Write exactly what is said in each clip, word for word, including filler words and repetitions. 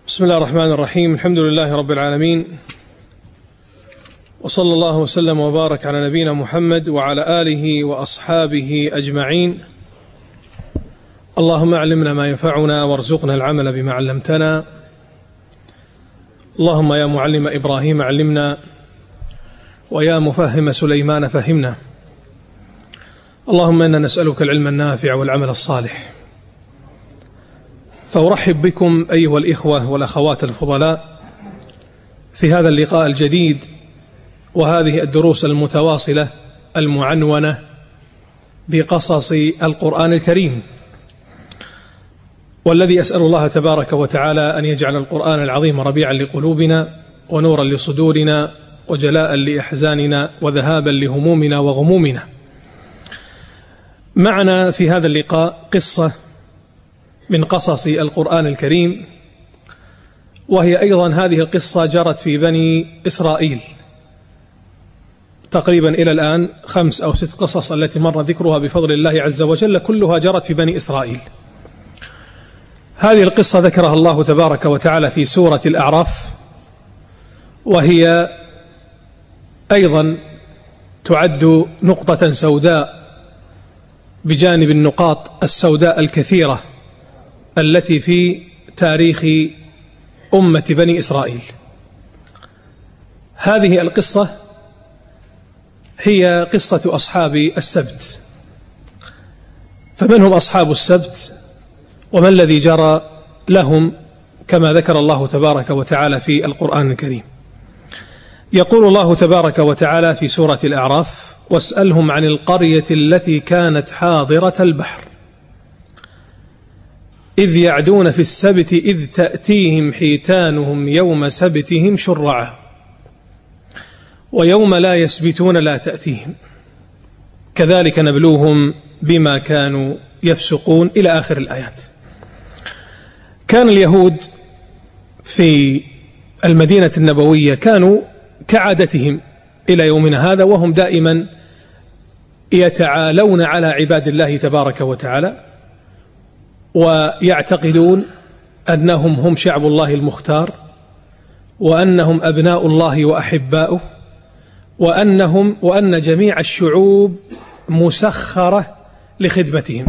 بسم الله الرحمن الرحيم. الحمد لله رب العالمين، وصلى الله وسلم وبارك على نبينا محمد وعلى آله وأصحابه أجمعين. اللهم علمنا ما ينفعنا وارزقنا العمل بما علمتنا. اللهم يا معلم إبراهيم علمنا، ويا مفهم سليمان فهمنا. اللهم إنا نسألك العلم النافع والعمل الصالح. فأرحب بكم أيها الإخوة والأخوات الفضلاء في هذا اللقاء الجديد وهذه الدروس المتواصلة المعنونة بقصص القرآن الكريم، والذي أسأل الله تبارك وتعالى أن يجعل القرآن العظيم ربيعا لقلوبنا ونورا لصدورنا وجلاء لأحزاننا وذهابا لهمومنا وغمومنا. معنا في هذا اللقاء قصة من قصص القرآن الكريم، وهي أيضا هذه القصة جرت في بني إسرائيل تقريبا إلى الآن خمس أو ست قصص التي مر ذكرها بفضل الله عز وجل، كلها جرت في بني إسرائيل. هذه القصة ذكرها الله تبارك وتعالى في سورة الأعراف، وهي أيضا تعد نقطة سوداء بجانب النقاط السوداء الكثيرة التي في تاريخ أمة بني إسرائيل. هذه القصة هي قصة أصحاب السبت. فمن هم أصحاب السبت وما الذي جرى لهم كما ذكر الله تبارك وتعالى في القرآن الكريم؟ يقول الله تبارك وتعالى في سورة الأعراف: واسألهم عن القرية التي كانت حاضرة البحر إذ يعدون في السبت إذ تأتيهم حيتانهم يوم سبتهم شرعا ويوم لا يسبتون لا تأتيهم كذلك نبلوهم بما كانوا يفسقون إلى آخر الآيات. كان اليهود في المدينة النبوية كانوا كعادتهم إلى يومنا هذا، وهم دائما يتعالون على عباد الله تبارك وتعالى، ويعتقدون أنهم هم شعب الله المختار، وأنهم أبناء الله وأحباؤه، وأنهم وأن جميع الشعوب مسخرة لخدمتهم.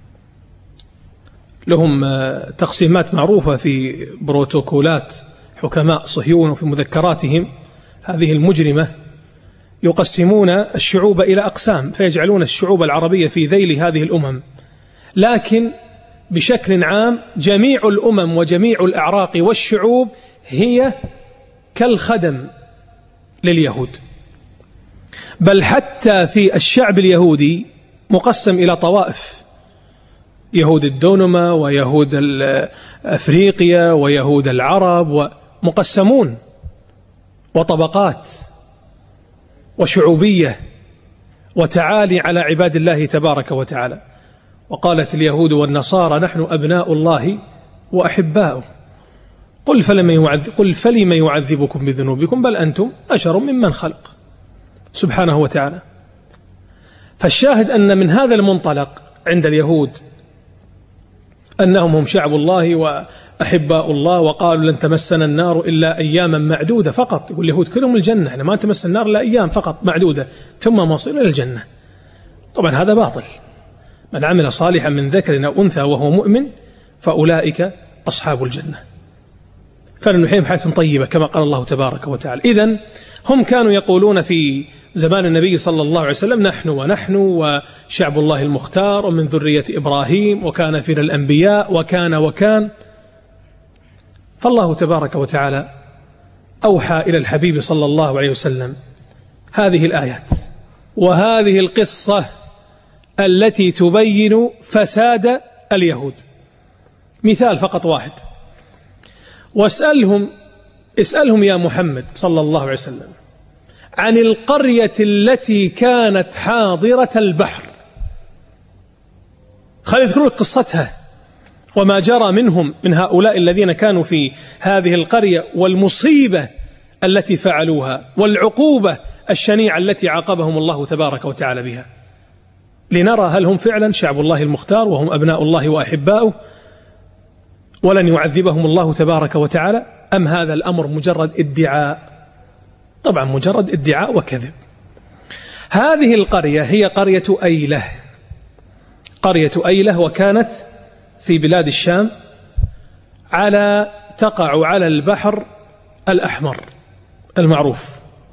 لهم تقسيمات معروفة في بروتوكولات حكماء صهيون وفي مذكراتهم هذه المجرمة، يقسمون الشعوب إلى أقسام، فيجعلون الشعوب العربية في ذيل هذه الأمم. لكن بشكل عام جميع الأمم وجميع الأعراق والشعوب هي كالخدم لليهود، بل حتى في الشعب اليهودي مقسم إلى طوائف: يهود الدونما ويهود أفريقيا ويهود العرب، ومقسمون وطبقات وشعوبية وتعالي على عباد الله تبارك وتعالى. وقالت اليهود والنصارى نحن أبناء الله وأحباؤه قل فلم يعذب قل فلم يعذبكم بذنوبكم بل أنتم أشر ممن خلق سبحانه وتعالى. فالشاهد أن من هذا المنطلق عند اليهود أنهم هم شعب الله وأحباء الله، وقالوا لن تمسنا النار إلا أياما معدودة فقط. يقول اليهود كلهم الجنة، احنا ما تمس النار إلا أيام فقط معدودة ثم مصير إلى الجنة. طبعا هذا باطل. من عمل صالحا من ذكر أو أنثى وهو مؤمن فأولئك أصحاب الجنة، فلنحييهم حياة طيبة كما قال الله تبارك وتعالى. إذن هم كانوا يقولون في زمان النبي صلى الله عليه وسلم نحن ونحن وشعب الله المختار ومن ذرية إبراهيم وكان فينا الأنبياء وكان وكان. فالله تبارك وتعالى أوحى إلى الحبيب صلى الله عليه وسلم هذه الآيات وهذه القصة التي تبين فساد اليهود. مثال فقط واحد: واسألهم اسألهم يا محمد صلى الله عليه وسلم عن القرية التي كانت حاضرة البحر. خلي يذكروا قصتها وما جرى منهم من هؤلاء الذين كانوا في هذه القرية، والمصيبة التي فعلوها، والعقوبة الشنيعة التي عاقبهم الله تبارك وتعالى بها، لنرى هل هم فعلا شعب الله المختار وهم أبناء الله وأحباؤه، ولن يعذبهم الله تبارك وتعالى، أم هذا الأمر مجرد ادعاء؟ طبعا مجرد ادعاء وكذب. هذه القرية هي قرية أيلة، قرية أيلة، وكانت في بلاد الشام، على تقع على البحر الأحمر المعروف.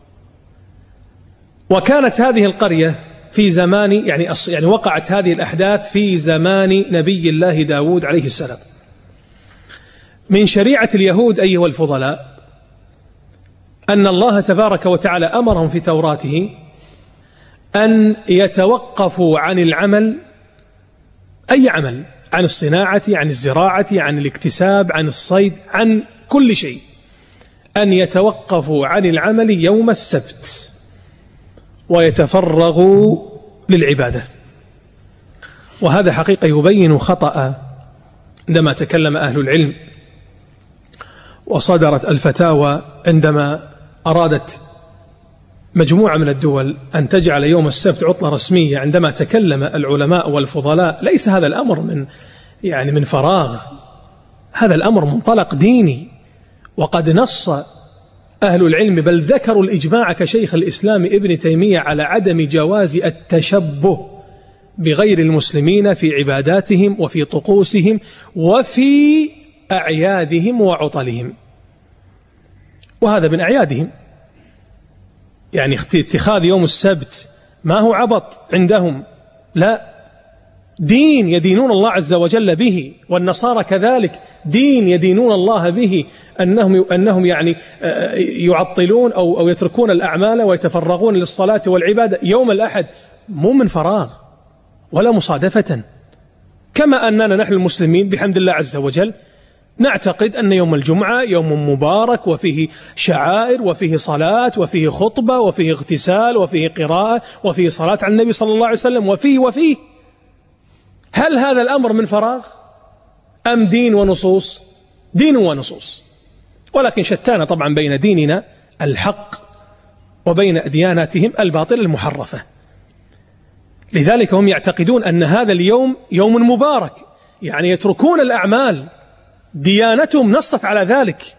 وكانت هذه القرية في زمان يعني يعني وقعت هذه الأحداث في زمان نبي الله داود عليه السلام. من شريعة اليهود أيها الفضلاء أن الله تبارك وتعالى أمرهم في توراته أن يتوقفوا عن العمل، أي عمل، عن الصناعة، عن الزراعة، عن الاكتساب، عن الصيد، عن كل شيء، أن يتوقفوا عن العمل يوم السبت ويتفرغوا للعبادة. وهذا حقيقة يبين خطأ عندما تكلم أهل العلم وصدرت الفتاوى عندما أرادت مجموعة من الدول أن تجعل يوم السبت عطلة رسمية. عندما تكلم العلماء والفضلاء ليس هذا الأمر من يعني من فراغ، هذا الأمر منطلق ديني، وقد نص أهل العلم بل ذكروا الإجماع كشيخ الإسلام ابن تيمية على عدم جواز التشبه بغير المسلمين في عباداتهم وفي طقوسهم وفي أعيادهم وعطلهم. وهذا من أعيادهم، يعني اتخاذ يوم السبت ما هو عبط عندهم، لا، دين يدينون الله عز وجل به، والنصارى كذلك دين يدينون الله به، أنهم أنهم يعني يعطلون أو أو يتركون الأعمال ويتفرغون للصلاة والعبادة يوم الأحد، مو من فراغ ولا مصادفة. كما أننا نحن المسلمين بحمد الله عز وجل نعتقد أن يوم الجمعة يوم مبارك وفيه شعائر وفيه صلاة وفيه خطبة وفيه اغتسال وفيه قراءة وفيه صلاة على النبي صلى الله عليه وسلم وفيه وفيه. هل هذا الأمر من فراغ أم دين ونصوص؟ دين ونصوص، ولكن شتان طبعا بين ديننا الحق وبين أدياناتهم الباطلة المحرفة. لذلك هم يعتقدون أن هذا اليوم يوم مبارك، يعني يتركون الأعمال، ديانتهم نصت على ذلك.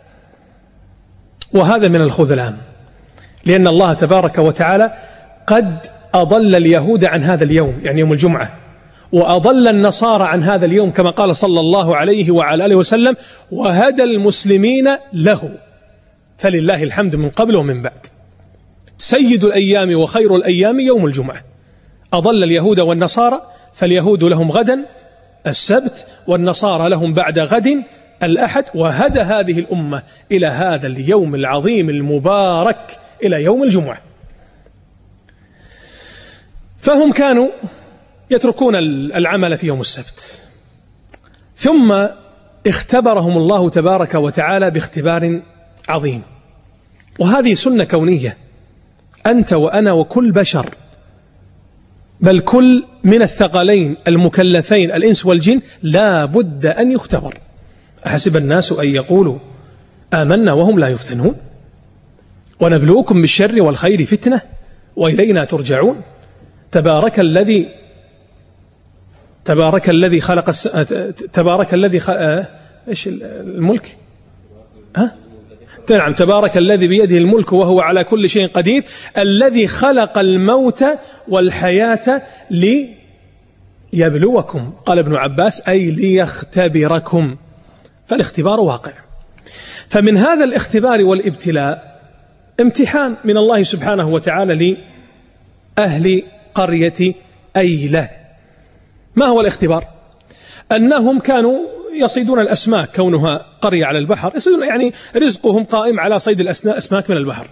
وهذا من الخذلان، لأن الله تبارك وتعالى قد أضل اليهود عن هذا اليوم، يعني يوم الجمعة، وأضل النصارى عن هذا اليوم كما قال صلى الله عليه وعلى آله وسلم: وهدى المسلمين له، فلله الحمد من قبل ومن بعد. سيد الأيام وخير الأيام يوم الجمعة. أضل اليهود والنصارى، فاليهود لهم غدا السبت والنصارى لهم بعد غد الأحد، وهدى هذه الأمة إلى هذا اليوم العظيم المبارك، إلى يوم الجمعة. فهم كانوا يتركون العمل في يوم السبت، ثم اختبرهم الله تبارك وتعالى باختبار عظيم، وهذه سنة كونية. أنت وأنا وكل بشر، بل كل من الثقلين المكلفين الإنس والجن لا بد أن يختبر. أحسب الناس أن يقولوا آمنا وهم لا يفتنون ونبلوكم بالشر والخير فتنة وإلينا ترجعون. تبارك الذي تبارك الذي خلق الس... تبارك الذي خلق ايش الملك ها نعم تبارك الذي بيده الملك وهو على كل شيء قدير، الذي خلق الموت والحياة ليبلوكم، قال ابن عباس أي ليختبركم. فالاختبار واقع. فمن هذا الاختبار والابتلاء امتحان من الله سبحانه وتعالى لأهل قرية أيلة. ما هو الاختبار؟ أنهم كانوا يصيدون الأسماك، كونها قرية على البحر يصيدون، يعني رزقهم قائم على صيد الأسماك من البحر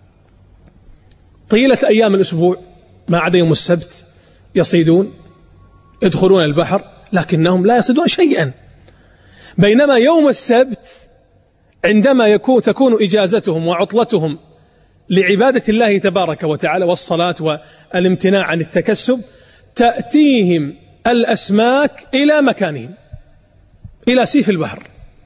طيلة أيام الأسبوع ما عدا يوم السبت. يصيدون، يدخلون البحر، لكنهم لا يصيدون شيئا. بينما يوم السبت عندما يكون تكون إجازتهم وعطلتهم لعبادة الله تبارك وتعالى والصلاة والامتناع عن التكسب، تأتيهم الأسماك إلى مكانهم، إلى سيف البحر.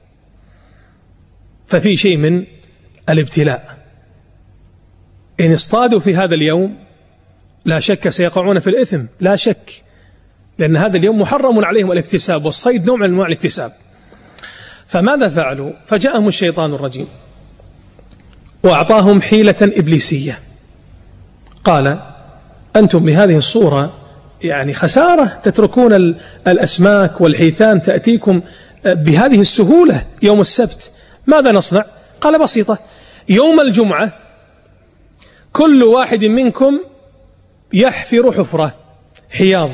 ففي شيء من الابتلاء. إن اصطادوا في هذا اليوم لا شك سيقعون في الإثم، لا شك، لأن هذا اليوم محرم عليهم الاكتساب، والصيد نوع من أنواع الاكتساب. فماذا فعلوا؟ فجاءهم الشيطان الرجيم وأعطاهم حيلة إبليسية، قال أنتم بهذه الصورة يعني خسارة تتركون الأسماك والحيتان تأتيكم بهذه السهولة يوم السبت، ماذا نصنع؟ قال بسيطة، يوم الجمعة كل واحد منكم يحفر حفرة حياض،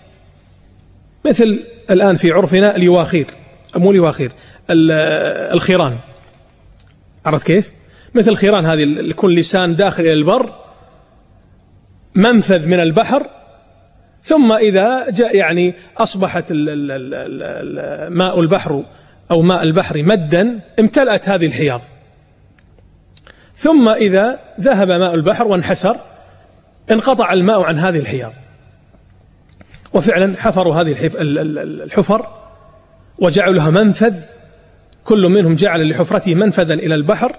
مثل الآن في عرفنا اليواخير، مو اليواخير، الخيران، عرفت كيف؟ مثل الخيران هذه يكون لسان داخل إلى البر، منفذ من البحر، ثم إذا جاء يعني أصبحت ماء البحر أو ماء البحر مدا امتلأت هذه الحياض، ثم إذا ذهب ماء البحر وانحسر انقطع الماء عن هذه الحياض. وفعلا حفروا هذه الحفر وجعلوا لها منفذ، كل منهم جعل لحفرته منفذا إلى البحر.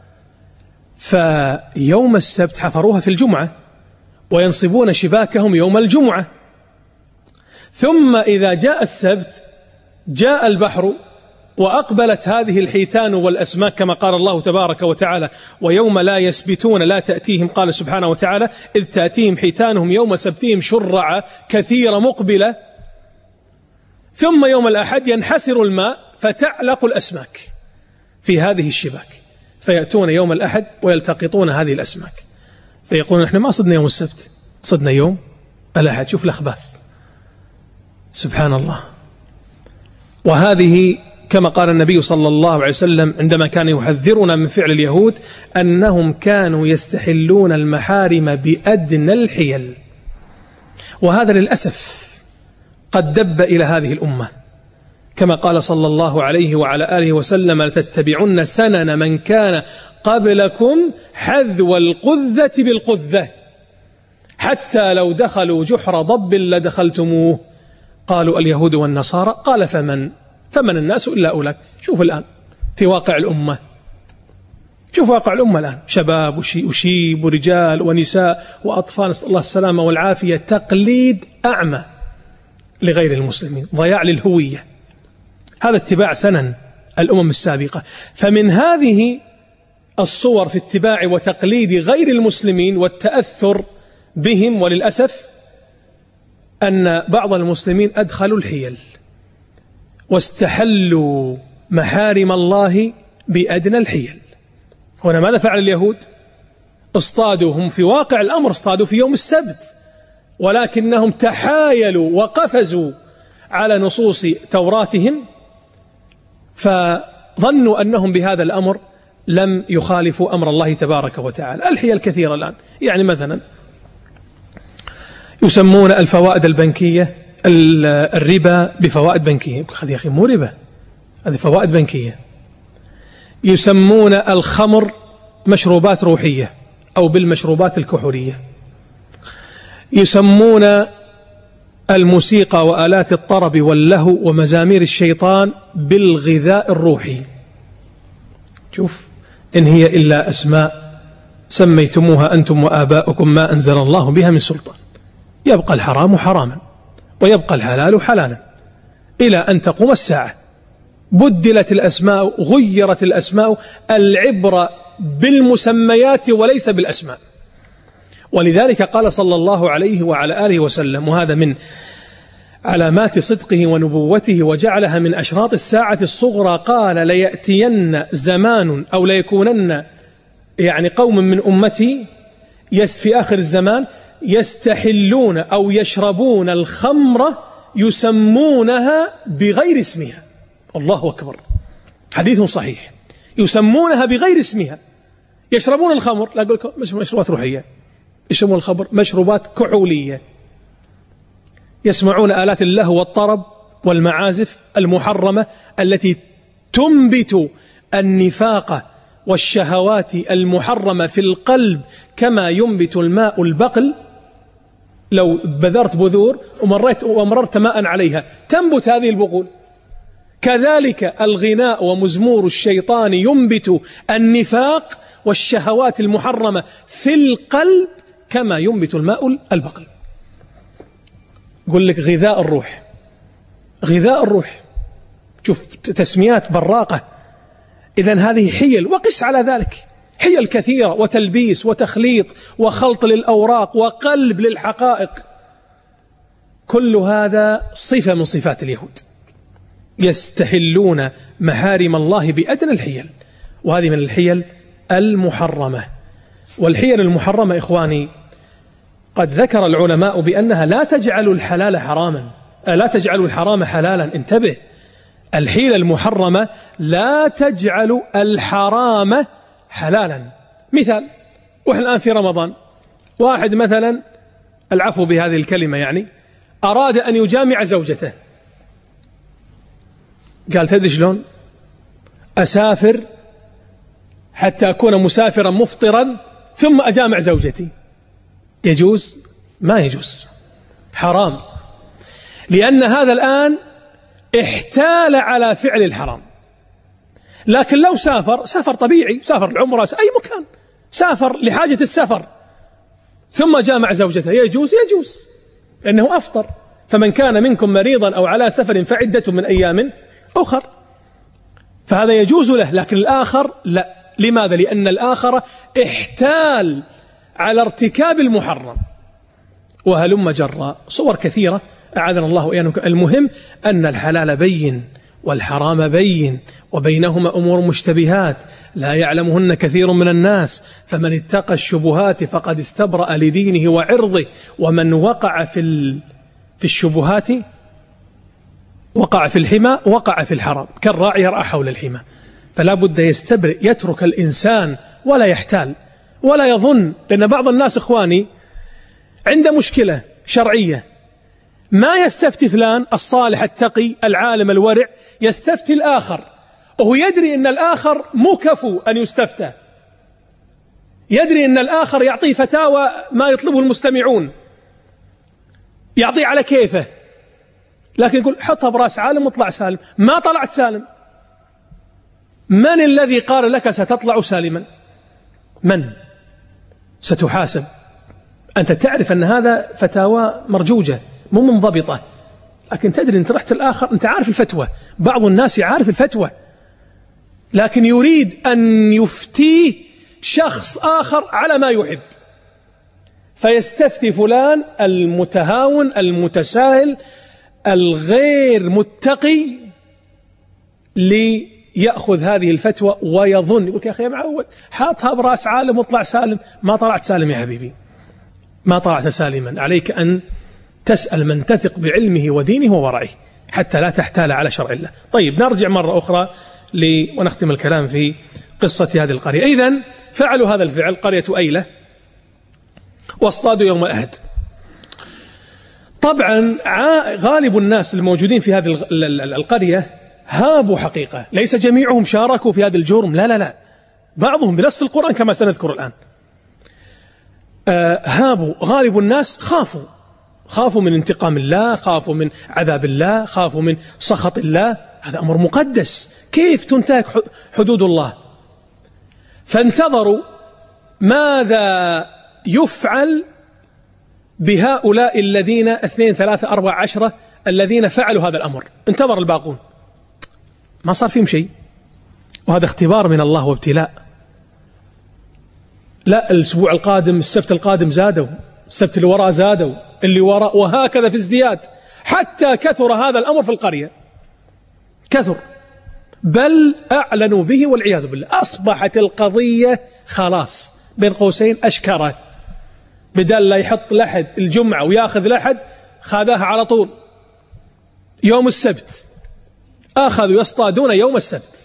فيوم السبت حفروها في الجمعة وينصبون شباكهم يوم الجمعة، ثم إذا جاء السبت جاء البحر وأقبلت هذه الحيتان والأسماك كما قال الله تبارك وتعالى ويوم لا يسبتون لا تأتيهم، قال سبحانه وتعالى إذ تأتيهم حيتانهم يوم سبتهم شرعا كثير مقبلة، ثم يوم الأحد ينحسر الماء فتعلق الأسماك في هذه الشباك، فيأتون يوم الأحد ويلتقطون هذه الأسماك، فيقولون نحن ما صدنا يوم السبت، صدنا يوم الأحد. شوف الأخباث، سبحان الله. وهذه كما قال النبي صلى الله عليه وسلم عندما كان يحذرنا من فعل اليهود أنهم كانوا يستحلون المحارم بأدنى الحيل، وهذا للأسف قد دب إلى هذه الأمة، كما قال صلى الله عليه وعلى آله وسلم لتتبعن سنن من كان قبلكم حذو القذة بالقذة حتى لو دخلوا جحر ضب لدخلتموه، قالوا اليهود والنصارى، قال فمن فمن الناس إلا أولاك. شوف الآن في واقع الأمة، شوف واقع الأمة الآن، شباب وشيب ورجال ونساء وأطفال، نسأل الله السلامة والعافية، تقليد أعمى لغير المسلمين، ضياع للهوية، هذا اتباع سنن الأمم السابقة. فمن هذه الصور في اتباع وتقليد غير المسلمين والتأثر بهم، وللأسف أن بعض المسلمين أدخلوا الحيل واستحلوا محارم الله بأدنى الحيل. هنا ماذا فعل اليهود؟ اصطادوا، هم في واقع الأمر اصطادوا في يوم السبت، ولكنهم تحايلوا وقفزوا على نصوص توراتهم، فظنوا أنهم بهذا الأمر لم يخالفوا أمر الله تبارك وتعالى. الحيل كثيرة الآن، يعني مثلا يسمون الفوائد البنكية الربا بفوائد بنكية، هذه يا أخي مو ربا، هذه فوائد بنكية. يسمون الخمر مشروبات روحية أو بالمشروبات الكحولية. يسمون الموسيقى وآلات الطرب واللهو ومزامير الشيطان بالغذاء الروحي. شوف، إن هي إلا أسماء سميتموها أنتم وآباؤكم ما أنزل الله بها من سلطان، يبقى الحرام حراما ويبقى الحلال حلالا إلى أن تقوم الساعة. بدلت الأسماء، غيرت الأسماء، العبرة بالمسميات وليس بالأسماء. ولذلك قال صلى الله عليه وعلى آله وسلم، وهذا من علامات صدقه ونبوته وجعلها من أشراط الساعة الصغرى، قال ليأتين زمان أو ليكونن يعني قوم من أمتي في آخر الزمان يستحلون أو يشربون الخمر يسمونها بغير اسمها. الله أكبر، حديث صحيح، يسمونها بغير اسمها، يشربون الخمر، لا أقول لكم مشروبات روحية، يسمون الخمر مشروبات كحولية، يسمعون آلات اللهو والطرب والمعازف المحرمة التي تنبت النفاق والشهوات المحرمة في القلب كما ينبت الماء البقل. لو بذرت بذور ومررت ومررت ماء عليها تنبت هذه البقول. كذلك الغناء ومزمور الشيطان ينبت النفاق والشهوات المحرمة في القلب كما ينبت الماء البقل. قل لك غذاء الروح، غذاء الروح شوف تسميات براقة. إذن هذه حيل، وقس على ذلك حيل كثيرة وتلبيس وتخليط وخلط للأوراق وقلب للحقائق، كل هذا صفة من صفات اليهود، يستحلون محارم الله بأدنى الحيل، وهذه من الحيل المحرمة. والحيل المحرمة إخواني قد ذكر العلماء بأنها لا تجعل الحلال حراما، لا تجعل الحرام حلالا. انتبه، الحيل المحرمة لا تجعل الحرام حلالا. مثال، وإحنا الآن في رمضان، واحد مثلا، العفو بهذه الكلمة يعني، أراد أن يجامع زوجته، قال تدري شلون أسافر حتى أكون مسافرا مفطرا ثم أجامع زوجتي؟ يجوز؟ ما يجوز، حرام، لأن هذا الآن احتال على فعل الحرام. لكن لو سافر سافر طبيعي، سافر العمرة أي مكان، سافر لحاجة السفر ثم جامع زوجته، يجوز؟ يجوز، لأنه أفطر. فمن كان منكم مريضا أو على سفر فعدة من أيام أخر، فهذا يجوز له. لكن الآخر لا. لماذا؟ لأن الآخر احتال على ارتكاب المحرم. وهلم جرى صور كثيرة أعاذنا الله وإياكم. المهم أن الحلال بين والحرام بين، وبينهما أمور مشتبهات لا يعلمهن كثير من الناس، فمن اتقى الشبهات فقد استبرأ لدينه وعرضه، ومن وقع في في الشبهات وقع في الحمى وقع في الحرام، كالراعي يرعى حول الحمى. فلا بد يستبرئ، يترك الإنسان ولا يحتال ولا يظن. لأن بعض الناس إخواني عنده مشكلة شرعية، ما يستفتي فلان الصالح التقي العالم الورع، يستفتي الآخر، وهو يدري أن الآخر مو كفو أن يستفتى، يدري أن الآخر يعطيه فتاوى ما يطلبه المستمعون، يعطيه على كيفه، لكن يقول حطها برأس عالم واطلع سالم. ما طلعت سالم. من الذي قال لك ستطلع سالما؟ من؟ ستحاسب. أنت تعرف أن هذا فتاوى مرجوجة مو منضبطة، لكن تدري أنت رحت الآخر، أنت عارف الفتوى. بعض الناس يعرف الفتوى لكن يريد أن يفتيه شخص آخر على ما يحب، فيستفتي فلان المتهاون المتساهل الغير متقي ليأخذ هذه الفتوى، ويظن يقول يا أخي يا معود حاطها برأس عالم واطلع سالم. ما طلعت سالم يا حبيبي، ما طلعت سالما. عليك أن تسأل من تثق بعلمه ودينه وورعه حتى لا تحتال على شرع الله. طيب نرجع مرة أخرى لي ونختم الكلام في قصة هذه القرية. إذن فعلوا هذا الفعل، قرية أيلة، واصطادوا يوم الأحد. طبعا غالب الناس الموجودين في هذه القرية هابوا حقيقة، ليس جميعهم شاركوا في هذا الجرم، لا لا لا، بعضهم بنص القرآن كما سنذكر الآن. آه هابوا، غالب الناس خافوا، خافوا من انتقام الله، خافوا من عذاب الله، خافوا من سخط الله. هذا أمر مقدس، كيف تنتهك حدود الله؟ فانتظروا ماذا يفعل بهؤلاء الذين اثنين ثلاثة أربعة عشرة الذين فعلوا هذا الأمر. انتظر الباقون، ما صار فيهم شيء، وهذا اختبار من الله وابتلاء. لا الأسبوع القادم، السبت القادم زادوا، السبت اللي وراء زادوا، اللي وراء، وهكذا في ازدياد، حتى كثر هذا الأمر في القرية، كثر، بل أعلنوا به والعياذ بالله. أصبحت القضية خلاص بين قوسين أشكرة، بدل لا يحط لحد الجمعة وياخذ لحد، خذاها على طول يوم السبت، أخذوا يصطادون يوم السبت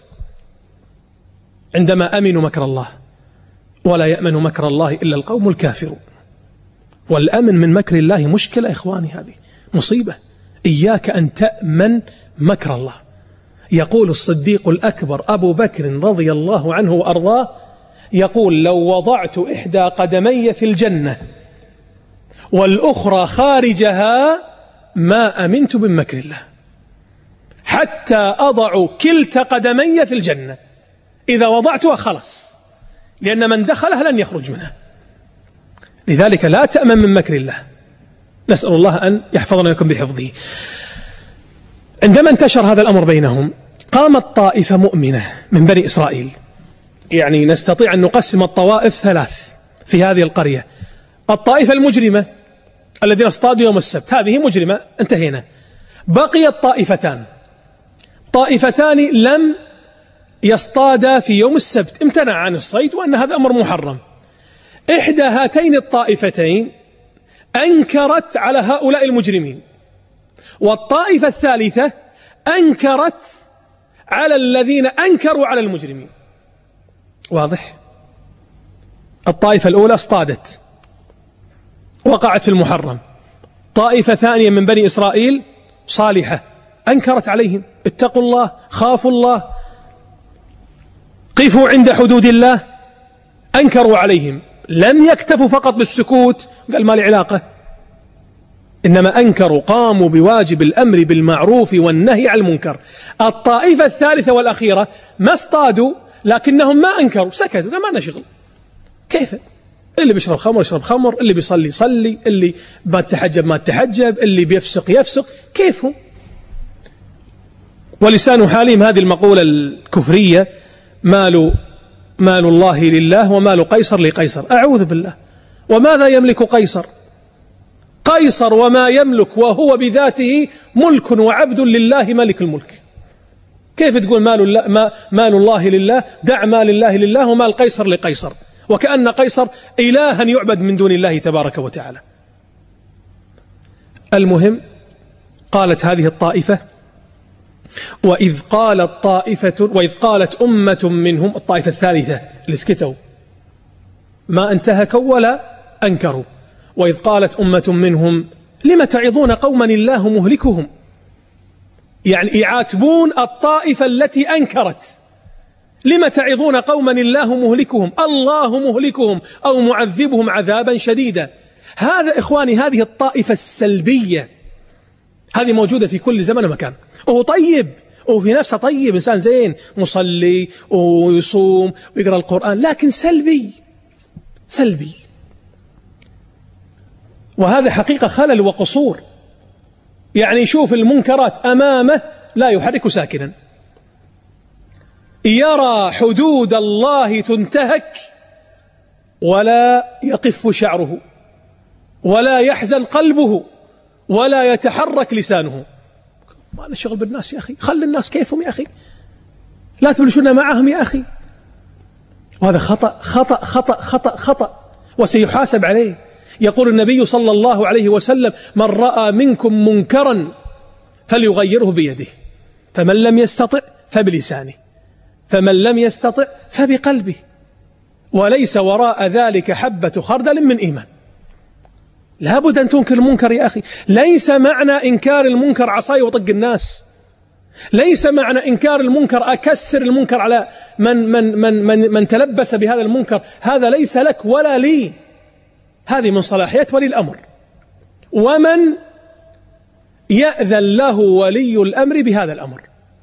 عندما أمنوا مكر الله. ولا يأمن مكر الله إلا القوم الكافرون. والأمن من مكر الله مشكلة إخواني، هذه مصيبة. إياك أن تأمن مكر الله. يقول الصديق الأكبر أبو بكر رضي الله عنه وأرضاه، يقول لو وضعت إحدى قدمي في الجنة والأخرى خارجها ما أمنت من مكر الله حتى أضع كلتا قدمي في الجنة. إذا وضعتها خلص، لأن من دخلها لن يخرج منها. لذلك لا تأمن من مكر الله. نسأل الله أن يحفظنا ويكون بحفظه. عندما انتشر هذا الأمر بينهم قامت طائفة مؤمنة من بني إسرائيل، يعني نستطيع أن نقسم الطوائف ثلاث في هذه القرية. الطائفة المجرمة الذين اصطادوا يوم السبت، هذه مجرمة، انتهينا. بقيت طائفتان، طائفتان لم يصطادا في يوم السبت، امتنع عن الصيد، وأن هذا أمر محرم. إحدى هاتين الطائفتين أنكرت على هؤلاء المجرمين، والطائفة الثالثة أنكرت على الذين أنكروا على المجرمين. واضح؟ الطائفة الأولى اصطادت، وقعت في المحرم. طائفة ثانية من بني إسرائيل صالحة أنكرت عليهم، اتقوا الله، خافوا الله، قفوا عند حدود الله، أنكروا عليهم. لم يكتفوا فقط بالسكوت، قال ما لي علاقة، إنما أنكروا، قاموا بواجب الأمر بالمعروف والنهي عن المنكر. الطائفة الثالثة والأخيرة ما اصطادوا، لكنهم ما أنكروا، سكتوا، قال ما لنا شغل. كيف؟ اللي بيشرب خمر يشرب خمر، اللي بيصلي يصلي، اللي ما تحجب ما تحجب، اللي بيفسق يفسق، كيفهم؟ ولسان حالهم هذه المقولة الكفرية: مال مال الله لله ومال قيصر لقيصر. أعوذ بالله، وماذا يملك قيصر؟ قيصر وما يملك وهو بذاته ملك وعبد لله ملك الملك. كيف تقول مال الله, ما مال الله لله؟ دع مال الله لله ومال قيصر لقيصر، وكأن قيصر إلها يعبد من دون الله تبارك وتعالى. المهم، قالت هذه الطائفة: وإذ قالت طائفة وإذ قالت أمة منهم، الطائفة الثالثة اللي سكتوا ما انتهكوا ولا أنكروا، وإذ قالت أمة منهم لم تعظون قوما الله مهلكهم، يعني يعاتبون الطائفة التي أنكرت. لم تعظون قوما الله مهلكهم، الله مهلكهم أو معذبهم عذابا شديدا. هذا إخواني، هذه الطائفة السلبية هذه موجودة في كل زمن ومكان. وهو طيب، وهو في نفسه طيب، إنسان زين مصلي ويصوم ويقرأ القرآن، لكن سلبي سلبي، وهذا حقيقة خلل وقصور. يعني يشوف المنكرات أمامه لا يحرك ساكنا، يرى حدود الله تنتهك ولا يقف شعره ولا يحزن قلبه ولا يتحرك لسانه. ما له شغل بالناس يا أخي، خلي الناس كيفهم يا أخي، لا تبلشون معهم يا أخي. وهذا خطأ خطأ خطأ خطأ خطأ، وسيحاسب عليه. يقول النبي صلى الله عليه وسلم: من رأى منكم منكرا فليغيره بيده، فمن لم يستطع فبلسانه، فمن لم يستطع فبقلبه، وليس وراء ذلك حبة خردل من إيمان. لابد أن تنكر المنكر يا أخي. ليس معنى إنكار المنكر عصاي وطق الناس، ليس معنى إنكار المنكر أكسر المنكر على من, من, من, من, من تلبس بهذا المنكر. هذا ليس لك ولا لي، هذه من صلاحيات ولي الأمر، ومن يأذن له ولي الأمر بهذا الأمر.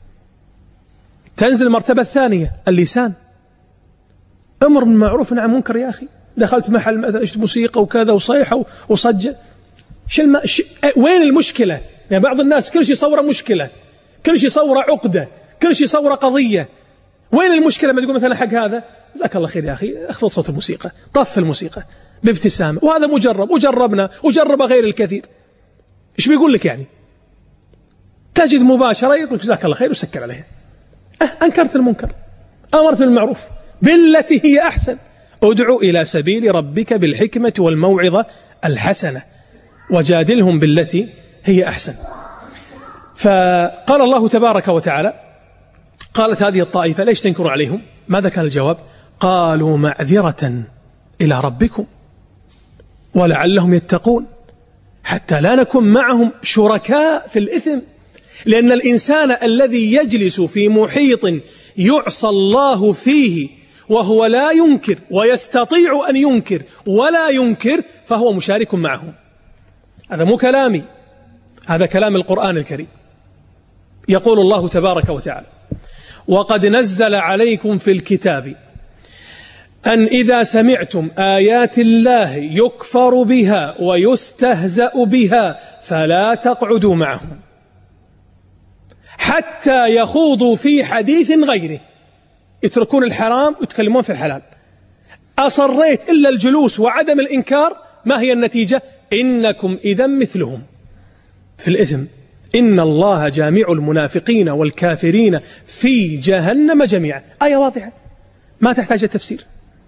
تنزل المرتبة الثانية، اللسان. أمر من معروف عن منكر يا أخي. دخلت محل مثلا اشت موسيقى وكذا وصيحة وصجة، الم... ش... وين المشكلة؟ يعني بعض الناس كل شيء صوره مشكلة، كل شيء صوره عقدة، كل شيء صوره قضية. وين المشكلة؟ ما تقول مثلا حق هذا جزاك الله خير يا أخي، اخفض صوت الموسيقى، طف الموسيقى بابتسامة، وهذا مجرب وجربنا وجرب غير الكثير. إيش بيقول لك يعني؟ تجد مباشرة يقول جزاك الله خير وسكر عليها. أه أنكرت المنكر، أمرت بالمعروف بالتي هي أحسن، ادعو إلى سبيل ربك بالحكمة والموعظة الحسنة وجادلهم بالتي هي أحسن. فقال الله تبارك وتعالى: قالت هذه الطائفة ليش تنكروا عليهم؟ ماذا كان الجواب؟ قالوا معذرة إلى ربكم ولعلهم يتقون، حتى لا نكون معهم شركاء في الإثم. لأن الإنسان الذي يجلس في محيط يعصى الله فيه وهو لا ينكر ويستطيع أن ينكر ولا ينكر فهو مشارك معهم. هذا مو كلامي، هذا كلام القرآن الكريم. يقول الله تبارك وتعالى: وقد نزل عليكم في الكتاب أن إذا سمعتم آيات الله يكفر بها ويستهزأ بها فلا تقعدوا معهم حتى يخوضوا في حديث غيره، يتركون الحرام ويتكلمون في الحلال. أصريت إلا الجلوس وعدم الإنكار، ما هي النتيجة؟ إنكم إذا مثلهم في الإثم، إن الله جامع المنافقين والكافرين في جهنم جميعا. آية واضحة ما تحتاج التفسير.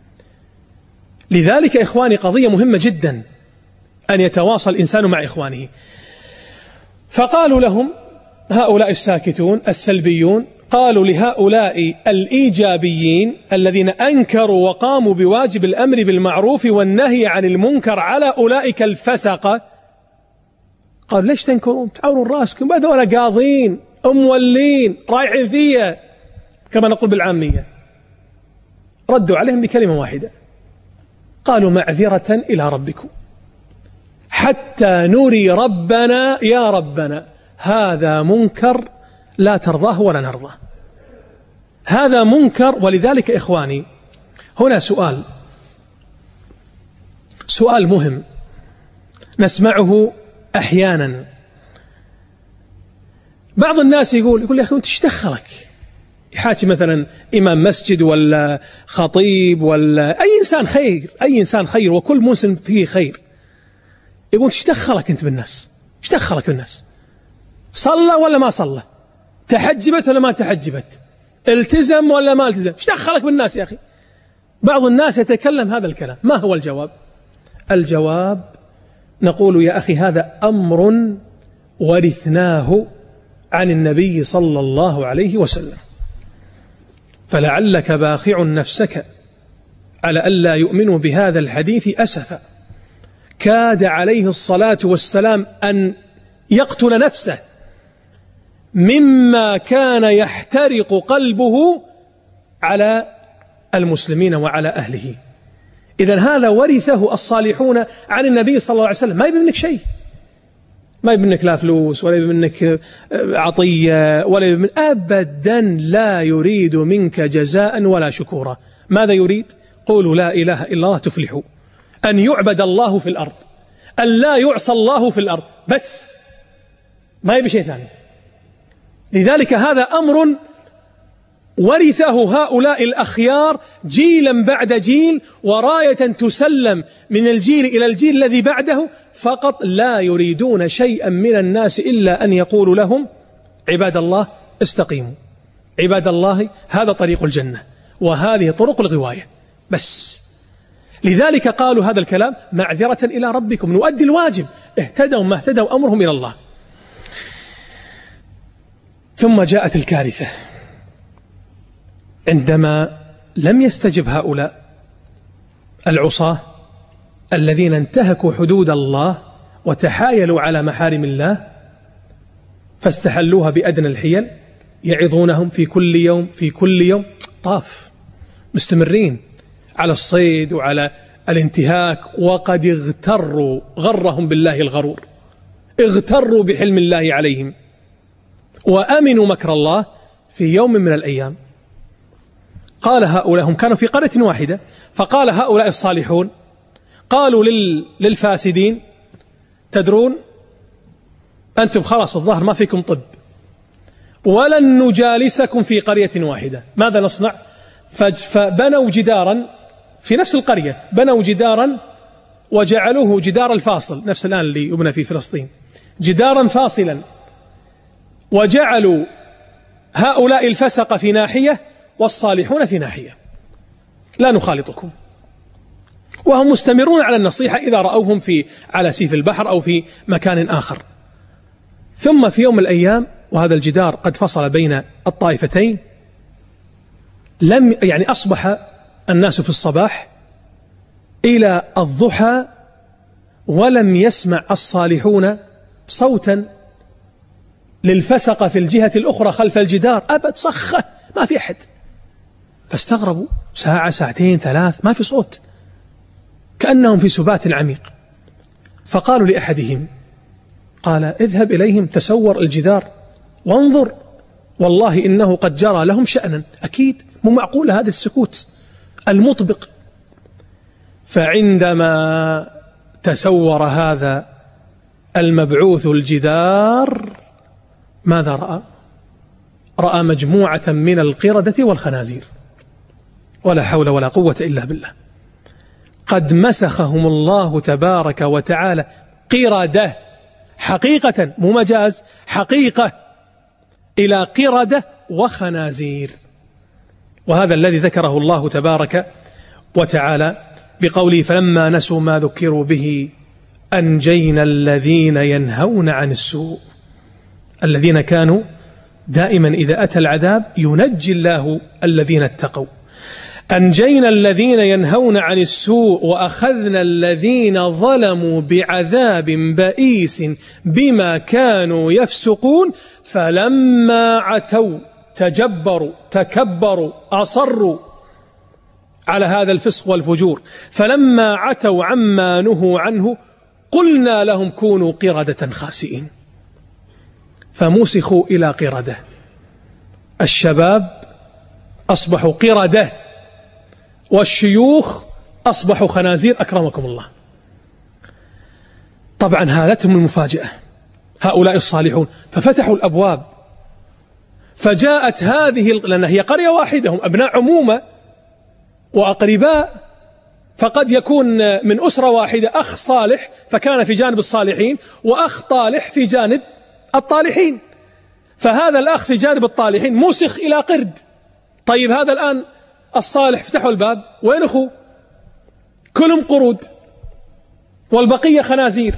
لذلك إخواني قضية مهمة جدا أن يتواصل الإنسان مع إخوانه. فقالوا لهم هؤلاء الساكتون السلبيون، قالوا لهؤلاء الإيجابيين الذين أنكروا وقاموا بواجب الأمر بالمعروف والنهي عن المنكر على أولئك الفسقة، قالوا ليش تنكرون؟ تعورون راسكم، هذا ولا قاضين أمولين رايحين فيها كما نقول بالعامية. ردوا عليهم بكلمة واحدة، قالوا معذرة إلى ربكم حتى نري ربنا يا ربنا هذا منكر لا ترضاه ولا نرضاه، هذا منكر. ولذلك إخواني هنا سؤال سؤال مهم نسمعه أحيانا. بعض الناس يقول يقول يا أخي أنت ايش دخلك؟ يحاكي مثلا إمام مسجد ولا خطيب ولا أي إنسان خير، أي إنسان خير وكل مسلم فيه خير، يقول ايش دخلك أنت بالناس؟ ايش دخلك بالناس؟ صلى ولا ما صلى؟ تحجبت ولا ما تحجبت؟ التزم ولا ما التزم؟ ايش دخلك بالناس يا أخي؟ بعض الناس يتكلم هذا الكلام. ما هو الجواب؟ الجواب نقول يا أخي هذا أمر ورثناه عن النبي صلى الله عليه وسلم، فلعلك باخع نفسك على ألا يؤمنوا بهذا الحديث أسفا. كاد عليه الصلاة والسلام أن يقتل نفسه مما كان يحترق قلبه على المسلمين وعلى أهله. إذن هذا ورثه الصالحون عن النبي صلى الله عليه وسلم. ما يبي منك شيء، ما يبي منك لا فلوس ولا يبي منك عطية ولا يبي من أبدا، لا يريد منك جزاء ولا شكورا. ماذا يريد؟ قولوا لا إله إلا الله تفلحوا، أن يعبد الله في الأرض، أن لا يعصى الله في الأرض، بس ما يبي شيء ثاني. لذلك هذا أمر ورثه هؤلاء الأخيار جيلا بعد جيل، وراية تسلم من الجيل إلى الجيل الذي بعده، فقط لا يريدون شيئا من الناس إلا أن يقولوا لهم عباد الله استقيموا، عباد الله هذا طريق الجنة وهذه طرق الغواية بس. لذلك قالوا هذا الكلام معذرة إلى ربكم، نؤدي الواجب، اهتدوا ما اهتدوا أمرهم إلى الله. ثم جاءت الكارثة عندما لم يستجب هؤلاء العصاة الذين انتهكوا حدود الله وتحايلوا على محارم الله، فاستحلوها بأدنى الحيل، يعظونهم في كل يوم في كل يوم طاف، مستمرين على الصيد وعلى الانتهاك، وقد اغتروا، غرهم بالله الغرور، اغتروا بحلم الله عليهم وأمنوا مكر الله. في يوم من الأيام قال هؤلاء، هم كانوا في قرية واحدة، فقال هؤلاء الصالحون قالوا للفاسدين تدرون أنتم خلاص الظاهر ما فيكم طب، ولن نجالسكم في قرية واحدة، ماذا نصنع؟ فبنوا جدارا في نفس القرية، بنوا جدارا وجعلوه جدار الفاصل، نفس الآن اللي يبنى في فلسطين، جدارا فاصلا، وجعلوا هؤلاء الفسق في ناحية والصالحون في ناحية، لا نخالطكم. وهم مستمرون على النصيحة إذا رأوهم في على سيف البحر أو في مكان آخر. ثم في يوم من الأيام وهذا الجدار قد فصل بين الطائفتين، لم يعني أصبح الناس في الصباح إلى الضحى ولم يسمع الصالحون صوتا للفسق في الجهة الأخرى خلف الجدار، أبد، صخة، ما في أحد. فاستغربوا ساعة ساعتين ثلاث ما في صوت، كأنهم في سبات عميق. فقالوا لأحدهم، قال اذهب إليهم تسور الجدار وانظر، والله إنه قد جرى لهم شأنا، أكيد مو معقول هذا السكوت المطبق. فعندما تسور هذا المبعوث الجدار ماذا رأى؟ رأى مجموعة من القردة والخنازير، ولا حول ولا قوة إلا بالله، قد مسخهم الله تبارك وتعالى قردة حقيقة، مو مجاز، حقيقة، إلى قردة وخنازير. وهذا الذي ذكره الله تبارك وتعالى بقوله فلما نسوا ما ذكروا به أنجينا الذين ينهون عن السوء، الذين كانوا دائما إذا أتى العذاب ينجي الله الذين اتقوا. أنجينا الذين ينهون عن السوء وأخذنا الذين ظلموا بعذاب بئيس بما كانوا يفسقون فلما عتوا تجبروا تكبروا أصروا على هذا الفسق والفجور، فلما عتوا عما نهوا عنه قلنا لهم كونوا قردة خاسئين، فموسخوا إلى قردة. الشباب أصبحوا قردة والشيوخ أصبحوا خنازير أكرمكم الله. طبعا هالتهم المفاجأة هؤلاء الصالحون، ففتحوا الأبواب، فجاءت هذه، لأن هي قرية واحدة، هم أبناء عمومة وأقرباء، فقد يكون من أسرة واحدة أخ صالح فكان في جانب الصالحين وأخ طالح في جانب الطالحين، فهذا الأخ في جانب الطالحين موسخ إلى قرد. طيب هذا الآن الصالح فتحوا الباب، وين أخوه؟ كلهم قرود والبقية خنازير.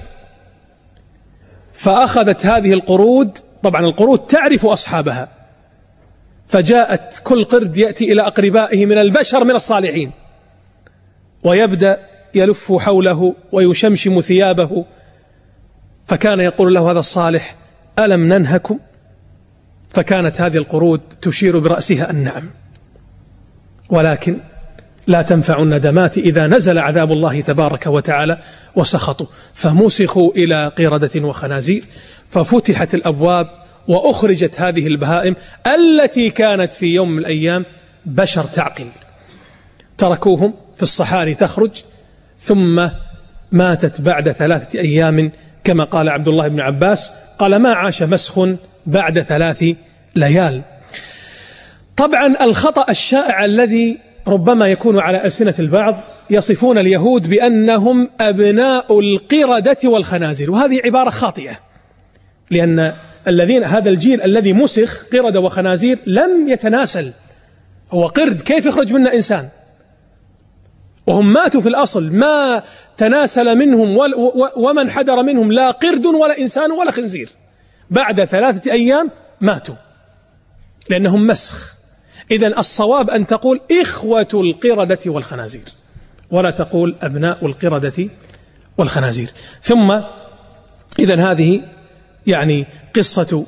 فأخذت هذه القرود، طبعا القرود تعرف أصحابها، فجاءت كل قرد يأتي إلى أقربائه من البشر من الصالحين ويبدأ يلف حوله ويشمشم ثيابه، فكان يقول له هذا الصالح ألم ننهكم؟ فكانت هذه القرود تشير برأسها النعم، ولكن لا تنفع الندمات إذا نزل عذاب الله تبارك وتعالى وسخطوا، فموسخوا إلى قردة وخنازير، ففتحت الأبواب وأخرجت هذه البهائم التي كانت في يوم من الأيام بشر تعقل، تركوهم في الصحاري تخرج، ثم ماتت بعد ثلاثة أيام كما قال عبد الله بن عباس، قال ما عاش مسخ بعد ثلاث ليال. طبعا الخطأ الشائع الذي ربما يكون على ألسنة البعض، يصفون اليهود بأنهم أبناء القردة والخنازير، وهذه عبارة خاطئة، لأن الذين هذا الجيل الذي مسخ قردة وخنازير لم يتناسل، هو قرد كيف يخرج منه إنسان؟ وهم ماتوا في الأصل، ما تناسل منهم ومن حدر منهم لا قرد ولا إنسان ولا خنزير، بعد ثلاثة أيام ماتوا لأنهم مسخ. إذن الصواب أن تقول إخوة القردة والخنازير، ولا تقول أبناء القردة والخنازير. ثم إذن هذه يعني قصة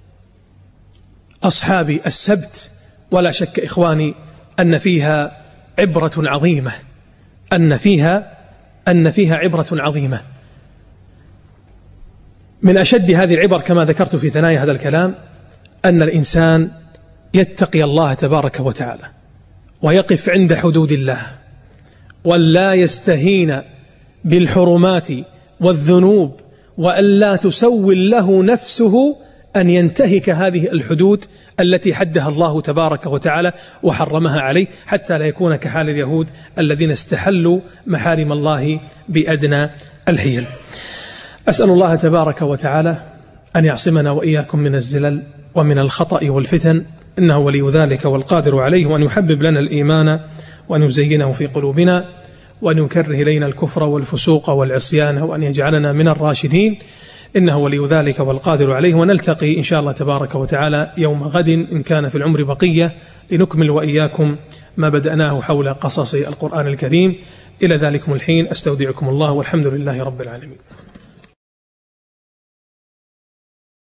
أصحاب السبت، ولا شك إخواني أن فيها عبرة عظيمة، أن فيها أن فيها عبرة عظيمة. من أشد هذه العبر كما ذكرت في ثنايا هذا الكلام أن الإنسان يتقي الله تبارك وتعالى ويقف عند حدود الله، ولا يستهين بالحرمات والذنوب، وألا تسول له نفسه أن ينتهك هذه الحدود التي حدها الله تبارك وتعالى وحرمها عليه، حتى لا يكون كحال اليهود الذين استحلوا محارم الله بأدنى الحيل. أسأل الله تبارك وتعالى أن يعصمنا وإياكم من الزلل ومن الخطأ والفتن، إنه ولي ذلك والقادر عليه، وأن يحبب لنا الإيمان وأن يزينه في قلوبنا، وأن يكره إلينا الكفر والفسوق والعصيان، وأن يجعلنا من الراشدين، إنه ولي ذلك والقادر عليه. ونلتقي إن شاء الله تبارك وتعالى يوم غد إن كان في العمر بقية، لنكمل وإياكم ما بدأناه حول قصص القرآن الكريم. إلى ذلكم الحين أستودعكم الله، والحمد لله رب العالمين.